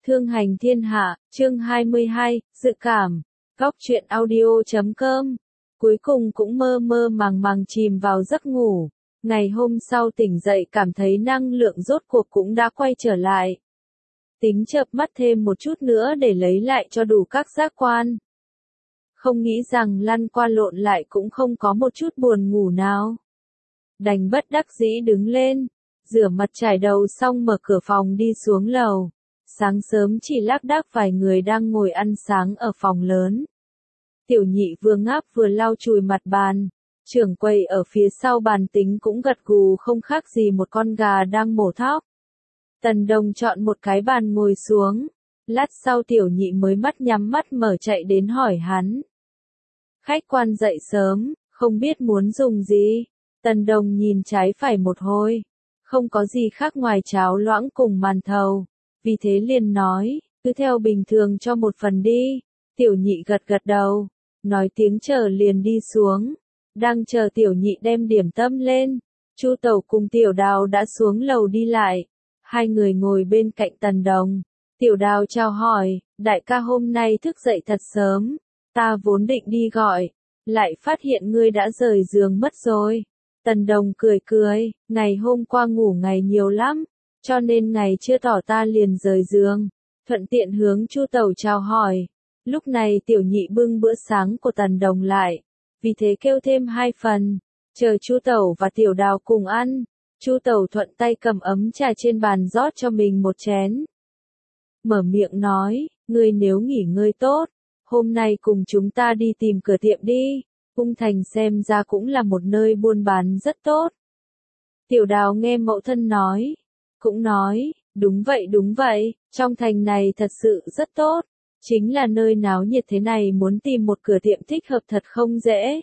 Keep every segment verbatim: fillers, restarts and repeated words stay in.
Thương hành thiên hạ, chương hai mươi hai, dự cảm. Góc truyện audio chấm com. Cuối cùng cũng mơ mơ màng màng chìm vào giấc ngủ. Ngày hôm sau tỉnh dậy cảm thấy năng lượng rốt cuộc cũng đã quay trở lại. Tính chợp mắt thêm một chút nữa để lấy lại cho đủ các giác quan. Không nghĩ rằng lăn qua lộn lại cũng không có một chút buồn ngủ nào. Đành bất đắc dĩ đứng lên, rửa mặt chải đầu xong mở cửa phòng đi xuống lầu. Sáng sớm chỉ lác đác vài người đang ngồi ăn sáng ở phòng lớn. Tiểu nhị vừa ngáp vừa lau chùi mặt bàn. Trưởng quầy ở phía sau bàn tính cũng gật gù không khác gì một con gà đang mổ thóc. Tần Đồng chọn một cái bàn ngồi xuống. Lát sau tiểu nhị mới mắt nhắm mắt mở chạy đến hỏi hắn. Khách quan dậy sớm, không biết muốn dùng gì. Tần Đồng nhìn trái phải một hồi. Không có gì khác ngoài cháo loãng cùng màn thầu. Vì thế liền nói, cứ theo bình thường cho một phần đi. Tiểu nhị gật gật đầu, nói tiếng chờ liền đi xuống. Đang chờ tiểu nhị đem điểm tâm lên. Chu Tẩu cùng Tiểu Đào đã xuống lầu đi lại. Hai người ngồi bên cạnh Tần Đồng. Tiểu Đào chào hỏi, đại ca hôm nay thức dậy thật sớm. Ta vốn định đi gọi, lại phát hiện ngươi đã rời giường mất rồi. Tần Đồng cười cười, ngày hôm qua ngủ ngày nhiều lắm. Cho nên ngày chưa tỏ ta liền rời giường, thuận tiện hướng Chu Tẩu chào hỏi. Lúc này tiểu nhị bưng bữa sáng của Tần Đồng lại, vì thế kêu thêm hai phần, chờ Chu Tẩu và Tiểu Đào cùng ăn. Chu Tẩu thuận tay cầm ấm trà trên bàn rót cho mình một chén. Mở miệng nói, ngươi nếu nghỉ ngơi tốt, hôm nay cùng chúng ta đi tìm cửa tiệm đi, Ung Thành xem ra cũng là một nơi buôn bán rất tốt. Tiểu Đào nghe mẫu thân nói. Cũng nói, đúng vậy đúng vậy, trong thành này thật sự rất tốt, chính là nơi náo nhiệt thế này muốn tìm một cửa tiệm thích hợp thật không dễ.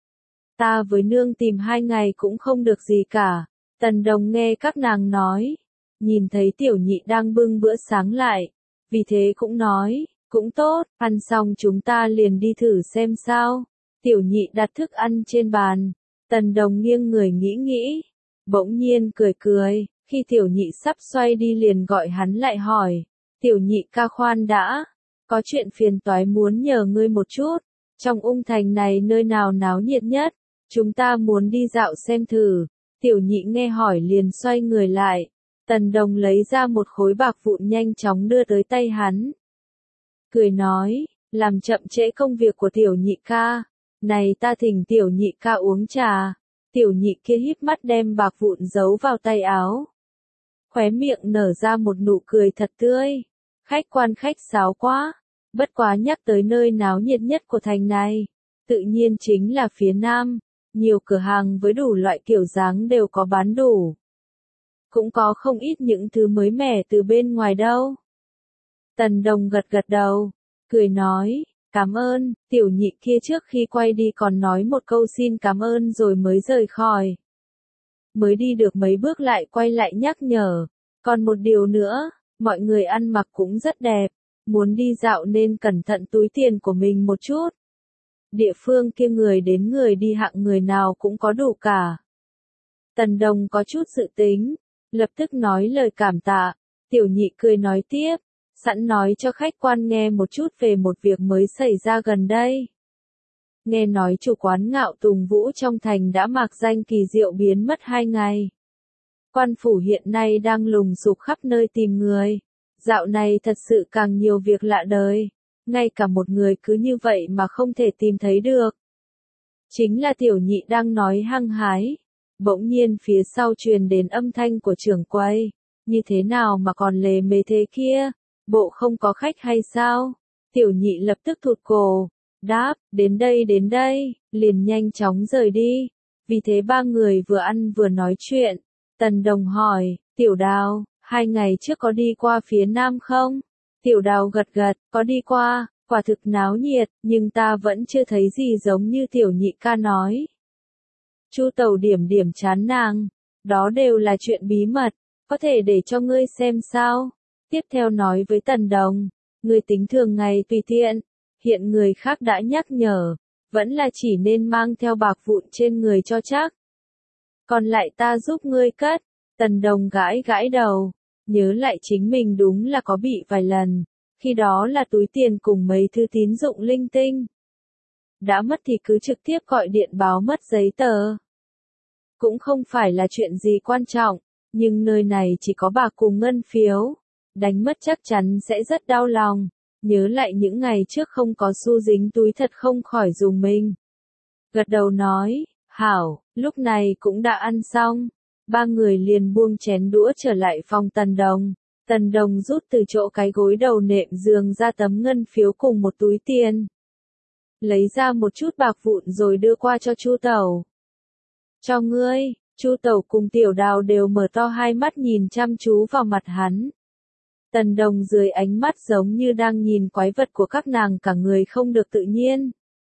Ta với nương tìm hai ngày cũng không được gì cả. Tần Đồng nghe các nàng nói, nhìn thấy tiểu nhị đang bưng bữa sáng lại, vì thế cũng nói, cũng tốt, ăn xong chúng ta liền đi thử xem sao. Tiểu nhị đặt thức ăn trên bàn, Tần Đồng nghiêng người nghĩ nghĩ, bỗng nhiên cười cười. Khi tiểu nhị sắp xoay đi liền gọi hắn lại hỏi, tiểu nhị ca khoan đã, có chuyện phiền toái muốn nhờ ngươi một chút, trong Ung Thành này nơi nào náo nhiệt nhất, chúng ta muốn đi dạo xem thử. Tiểu nhị nghe hỏi liền xoay người lại, Tần Đồng lấy ra một khối bạc vụn nhanh chóng đưa tới tay hắn. Cười nói, làm chậm trễ công việc của tiểu nhị ca, này ta thỉnh tiểu nhị ca uống trà. Tiểu nhị kia híp mắt đem bạc vụn giấu vào tay áo. Khóe miệng nở ra một nụ cười thật tươi. Khách quan khách sáo quá. Bất quá nhắc tới nơi náo nhiệt nhất của thành này. Tự nhiên chính là phía nam. Nhiều cửa hàng với đủ loại kiểu dáng đều có bán đủ. Cũng có không ít những thứ mới mẻ từ bên ngoài đâu. Tần Đồng gật gật đầu. Cười nói. Cảm ơn, tiểu nhị kia trước khi quay đi còn nói một câu xin cảm ơn rồi mới rời khỏi. Mới đi được mấy bước lại quay lại nhắc nhở. Còn một điều nữa, mọi người ăn mặc cũng rất đẹp. Muốn đi dạo nên cẩn thận túi tiền của mình một chút. Địa phương kia người đến người đi hạng người nào cũng có đủ cả. Tần Đồng có chút dự tính, lập tức nói lời cảm tạ. Tiểu nhị cười nói tiếp. Sẵn nói cho khách quan nghe một chút về một việc mới xảy ra gần đây. Nghe nói chủ quán Ngạo Tùng Vũ trong thành đã mạc danh kỳ diệu biến mất hai ngày. Quan phủ hiện nay đang lùng sục khắp nơi tìm người. Dạo này thật sự càng nhiều việc lạ đời. Ngay cả một người cứ như vậy mà không thể tìm thấy được. Chính là tiểu nhị đang nói hăng hái. Bỗng nhiên phía sau truyền đến âm thanh của trưởng quầy. Như thế nào mà còn lề mề thế kia? Bộ không có khách hay sao? Tiểu nhị lập tức thụt cổ, đáp, đến đây đến đây, liền nhanh chóng rời đi. Vì thế ba người vừa ăn vừa nói chuyện. Tần Đồng hỏi, Tiểu Đào, hai ngày trước có đi qua phía nam không? Tiểu Đào gật gật, có đi qua, quả thực náo nhiệt, nhưng ta vẫn chưa thấy gì giống như tiểu nhị ca nói. Chu Tẩu điểm điểm chán nàng, đó đều là chuyện bí mật, có thể để cho ngươi xem sao? Tiếp theo nói với Tần Đồng, người tính thường ngày tùy tiện, hiện người khác đã nhắc nhở, vẫn là chỉ nên mang theo bạc vụn trên người cho chắc. Còn lại ta giúp ngươi cất. Tần Đồng gãi gãi đầu, nhớ lại chính mình đúng là có bị vài lần, khi đó là túi tiền cùng mấy thứ tín dụng linh tinh. Đã mất thì cứ trực tiếp gọi điện báo mất giấy tờ. Cũng không phải là chuyện gì quan trọng, nhưng nơi này chỉ có bạc cùng ngân phiếu. Đánh mất chắc chắn sẽ rất đau lòng. Nhớ lại những ngày trước không có xu dính túi thật không khỏi dùng mình. Gật đầu nói, hảo, lúc này cũng đã ăn xong. Ba người liền buông chén đũa trở lại phòng Tần Đồng. Tần Đồng rút từ chỗ cái gối đầu nệm giường ra tấm ngân phiếu cùng một túi tiền. Lấy ra một chút bạc vụn rồi đưa qua cho Chu Tẩu. Cho ngươi, Chu Tẩu cùng Tiểu Đào đều mở to hai mắt nhìn chăm chú vào mặt hắn. Tần Đồng dưới ánh mắt giống như đang nhìn quái vật của các nàng cả người không được tự nhiên.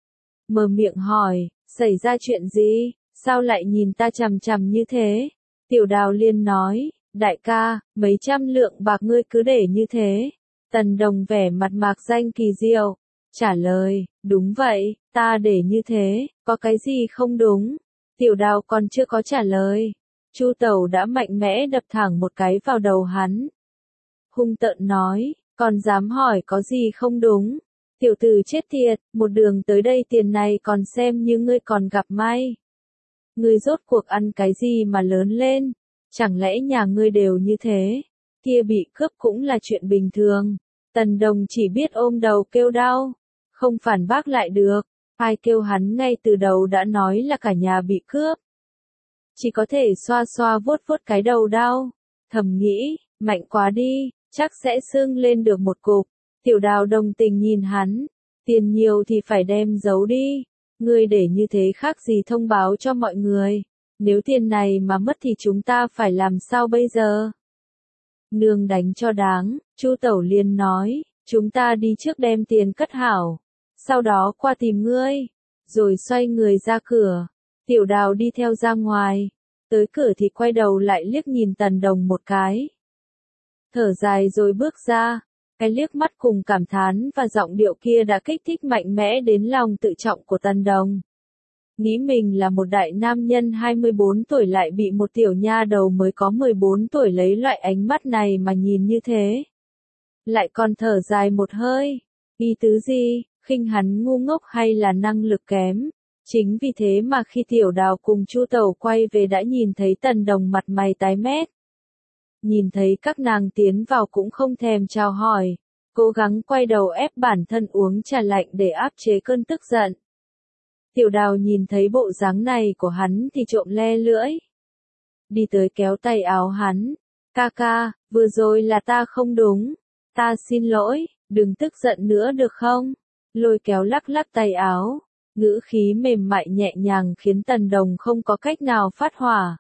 Mở miệng hỏi, xảy ra chuyện gì, sao lại nhìn ta chằm chằm như thế? Tiểu Đào liền nói, đại ca, mấy trăm lượng bạc ngươi cứ để như thế. Tần Đồng vẻ mặt mạc danh kỳ diệu, trả lời, đúng vậy, ta để như thế, có cái gì không đúng? Tiểu Đào còn chưa có trả lời. Chu Tẩu đã mạnh mẽ đập thẳng một cái vào đầu hắn. Hung tợn nói, còn dám hỏi có gì không đúng? Tiểu tử chết tiệt, một đường tới đây tiền này còn xem như ngươi còn gặp may. Ngươi rốt cuộc ăn cái gì mà lớn lên? Chẳng lẽ nhà ngươi đều như thế? Kia bị cướp cũng là chuyện bình thường. Tần Đồng chỉ biết ôm đầu kêu đau. Không phản bác lại được. Ai kêu hắn ngay từ đầu đã nói là cả nhà bị cướp. Chỉ có thể xoa xoa vuốt vuốt cái đầu đau. Thầm nghĩ, mạnh quá đi, chắc sẽ sưng lên được một cục. Tiểu Đào đồng tình nhìn hắn. Tiền nhiều thì phải đem giấu đi. Ngươi để như thế khác gì thông báo cho mọi người. Nếu tiền này mà mất thì chúng ta phải làm sao bây giờ? Nương đánh cho đáng, Chu Tẩu liền nói, chúng ta đi trước đem tiền cất hảo. Sau đó qua tìm ngươi. Rồi xoay người ra cửa. Tiểu Đào đi theo ra ngoài. Tới cửa thì quay đầu lại liếc nhìn Tần Đồng một cái. Thở dài rồi bước ra. Cái liếc mắt cùng cảm thán và giọng điệu kia đã kích thích mạnh mẽ đến lòng tự trọng của Tần Đồng. Nghĩ mình là một đại nam nhân hai mươi bốn tuổi lại bị một tiểu nha đầu mới có mười bốn tuổi lấy loại ánh mắt này mà nhìn như thế. Lại còn thở dài một hơi. Ý tứ gì, khinh hắn ngu ngốc hay là năng lực kém? Chính vì thế mà khi Tiểu Đào cùng Chu Tẩu quay về đã nhìn thấy Tần Đồng mặt mày tái mét. Nhìn thấy các nàng tiến vào cũng không thèm chào hỏi, cố gắng quay đầu ép bản thân uống trà lạnh để áp chế cơn tức giận. Tiểu Đào nhìn thấy bộ dáng này của hắn thì trộm le lưỡi. Đi tới kéo tay áo hắn. Ca ca, vừa rồi là ta không đúng. Ta xin lỗi, đừng tức giận nữa được không? Lôi kéo lắc lắc tay áo. Ngữ khí mềm mại nhẹ nhàng khiến Tần Đồng không có cách nào phát hỏa.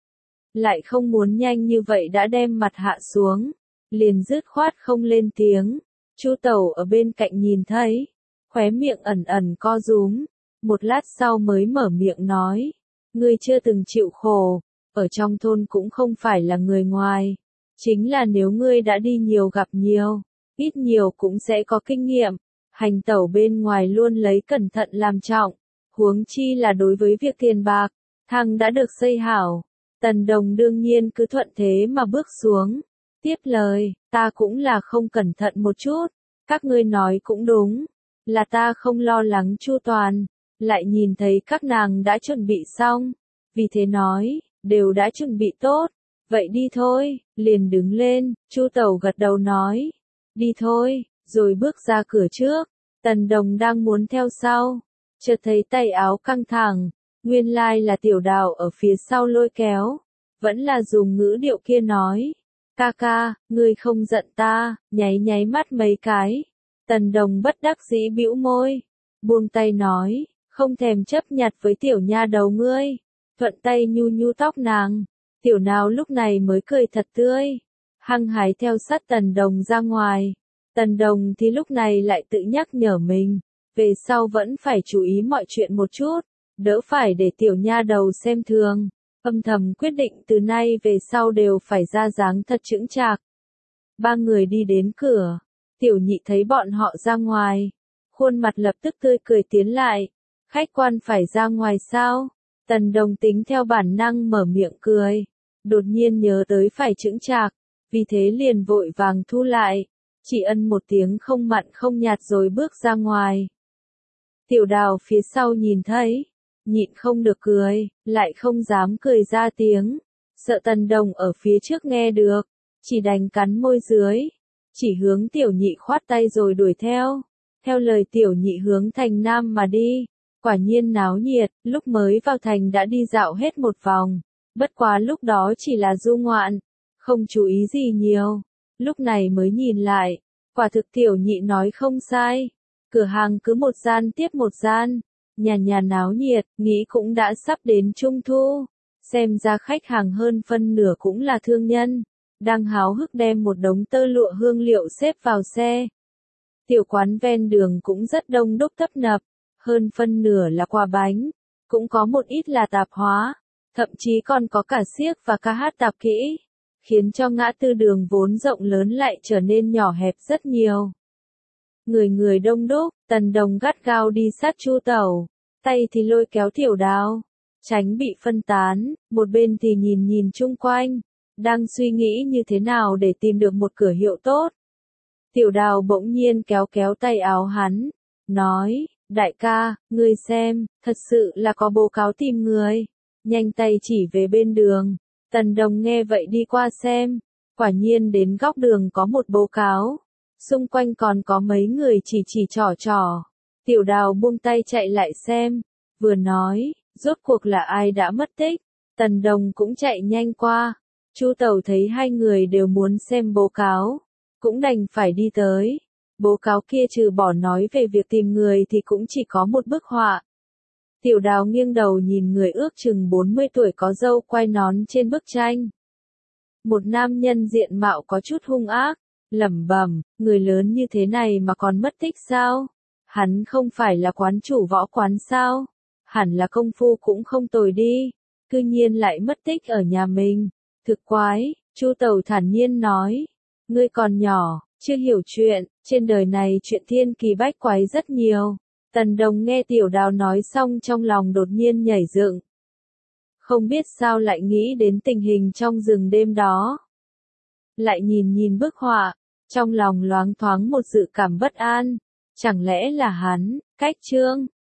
Lại không muốn nhanh như vậy đã đem mặt hạ xuống. Liền dứt khoát không lên tiếng. Chu Tẩu ở bên cạnh nhìn thấy. Khóe miệng ẩn ẩn co rúm. Một lát sau mới mở miệng nói. Ngươi chưa từng chịu khổ. Ở trong thôn cũng không phải là người ngoài. Chính là nếu ngươi đã đi nhiều gặp nhiều. Ít nhiều cũng sẽ có kinh nghiệm. Hành tẩu bên ngoài luôn lấy cẩn thận làm trọng. Huống chi là đối với việc tiền bạc. Thằng đã được xây hảo. Tần Đồng đương nhiên cứ thuận thế mà bước xuống. Tiếp lời, ta cũng là không cẩn thận một chút. Các ngươi nói cũng đúng. Là ta không lo lắng chu toàn. Lại nhìn thấy các nàng đã chuẩn bị xong. Vì thế nói, đều đã chuẩn bị tốt. Vậy đi thôi, liền đứng lên, Chu Tẩu gật đầu nói. Đi thôi, rồi bước ra cửa trước. Tần Đồng đang muốn theo sau. Chợt thấy tay áo căng thẳng. Nguyên lai là Tiểu Đào ở phía sau lôi kéo. Vẫn là dùng ngữ điệu kia nói. Ca ca, ngươi không giận ta, nháy nháy mắt mấy cái. Tần Đồng bất đắc dĩ bĩu môi. Buông tay nói, không thèm chấp nhặt với tiểu nha đầu ngươi. Thuận tay nhu nhu tóc nàng. Tiểu Nào lúc này mới cười thật tươi. Hăng hái theo sát Tần Đồng ra ngoài. Tần Đồng thì lúc này lại tự nhắc nhở mình. Về sau vẫn phải chú ý mọi chuyện một chút. Đỡ phải để tiểu nha đầu xem thường. Âm thầm quyết định từ nay về sau đều phải ra dáng thật chững chạc. Ba người đi đến cửa. Tiểu Nhị thấy bọn họ ra ngoài. Khuôn mặt lập tức tươi cười tiến lại. Khách quan phải ra ngoài sao? Tần Đồng tính theo bản năng mở miệng cười. Đột nhiên nhớ tới phải chững chạc. vì thế liền vội vàng thu lại, chỉ ân một tiếng không mặn không nhạt rồi bước ra ngoài. Tiểu Đào phía sau nhìn thấy, nhịn không được cười, lại không dám cười ra tiếng, sợ Tần Đồng ở phía trước nghe được, chỉ đành cắn môi dưới, chỉ hướng Tiểu Nhị khoát tay rồi đuổi theo. Theo lời Tiểu Nhị hướng thành Nam mà đi, quả nhiên náo nhiệt, lúc mới vào thành đã đi dạo hết một vòng, bất quá lúc đó chỉ là du ngoạn, không chú ý gì nhiều, lúc này mới nhìn lại, quả thực Tiểu Nhị nói không sai, cửa hàng cứ một gian tiếp một gian, nhà nhà náo nhiệt, nghĩ cũng đã sắp đến Trung Thu, xem ra khách hàng hơn phân nửa cũng là thương nhân, đang háo hức đem một đống tơ lụa hương liệu xếp vào xe. Tiểu quán ven đường cũng rất đông đúc tấp nập, hơn phân nửa là quà bánh, cũng có một ít là tạp hóa, thậm chí còn có cả xiếc và ca hát tạp kỹ, khiến cho ngã tư đường vốn rộng lớn lại trở nên nhỏ hẹp rất nhiều. Người người đông đúc, Tần Đồng gắt gao đi sát Chu Tẩu, tay thì lôi kéo Tiểu Đào, tránh bị phân tán, một bên thì nhìn nhìn chung quanh, đang suy nghĩ như thế nào để tìm được một cửa hiệu tốt. Tiểu Đào bỗng nhiên kéo kéo tay áo hắn, nói, đại ca, ngươi xem, thật sự là có báo cáo tìm người, nhanh tay chỉ về bên đường. Tần Đồng nghe vậy đi qua xem, quả nhiên đến góc đường có một báo cáo, xung quanh còn có mấy người chỉ chỉ trỏ trỏ. Tiểu Đào buông tay chạy lại xem, vừa nói, rốt cuộc là ai đã mất tích. Tần Đồng cũng chạy nhanh qua, Chu Tẩu thấy hai người đều muốn xem báo cáo, cũng đành phải đi tới. Báo cáo kia trừ bỏ nói về việc tìm người thì cũng chỉ có một bức họa. Tiểu Đào nghiêng đầu nhìn người ước chừng bốn mươi tuổi có râu quai nón trên bức tranh. Một nam nhân diện mạo có chút hung ác, lẩm bẩm, người lớn như thế này mà còn mất tích sao? Hắn không phải là quán chủ võ quán sao? Hẳn là công phu cũng không tồi đi, cư nhiên lại mất tích ở nhà mình. Thực quái, Chu Tẩu thản nhiên nói, ngươi còn nhỏ, chưa hiểu chuyện, trên đời này chuyện thiên kỳ bách quái rất nhiều. Tần Đồng nghe Tiểu Đào nói xong trong lòng đột nhiên nhảy dựng. Không biết sao lại nghĩ đến tình hình trong rừng đêm đó. Lại nhìn nhìn bức họa, trong lòng loáng thoáng một dự cảm bất an. Chẳng lẽ là hắn, Cách Trương,